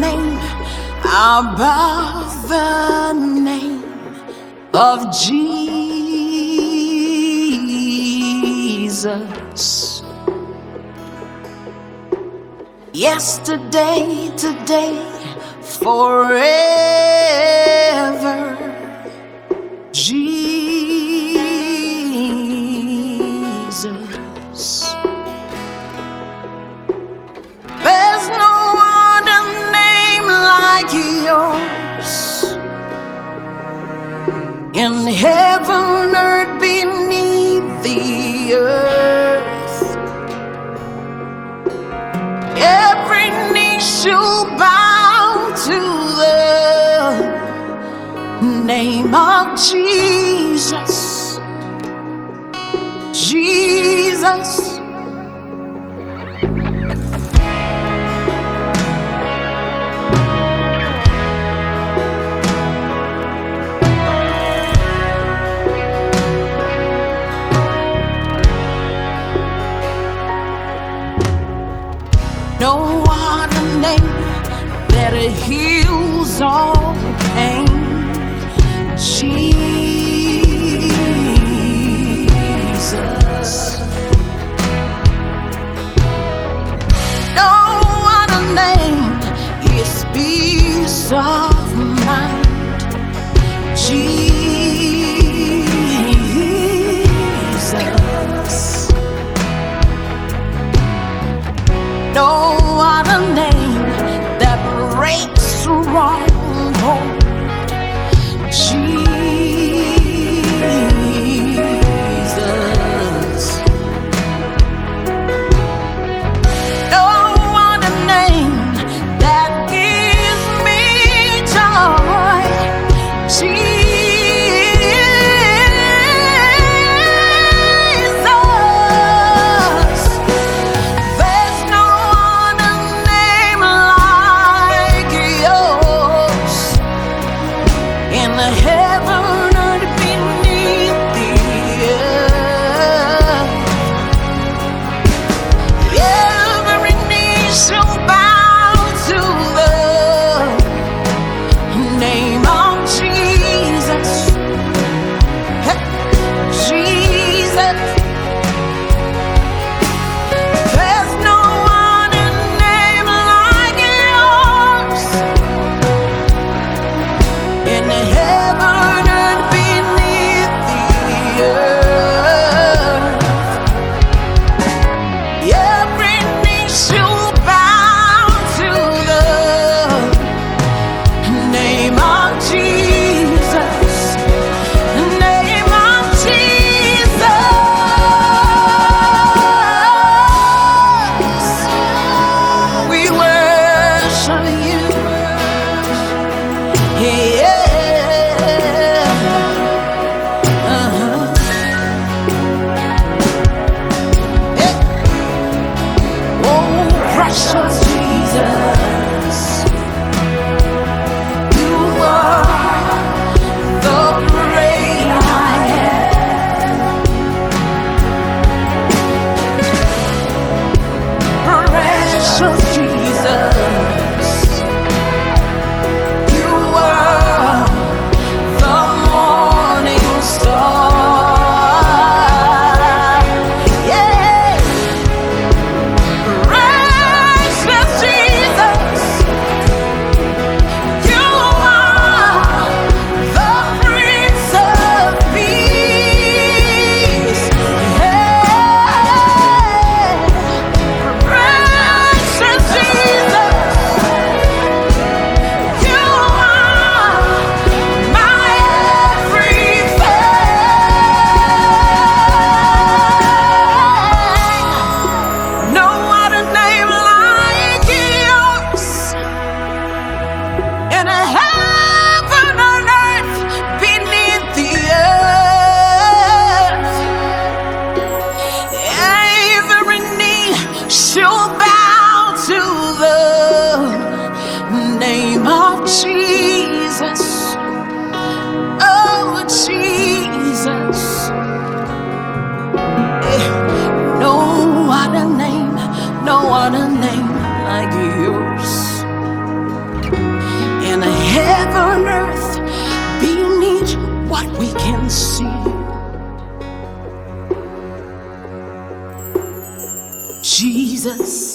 name above the name of Jesus. Yesterday, today, forever. Jesus. There's no other name like yours in heaven, earth, beneath the earth. Every knee shall bow to the name of Jesus. Jesus. No other name that heals all pain. Jesus. No other name is peace of mind. Jesus. No other name that breaks stronghold. Jesus. No other name that gives me Jesus.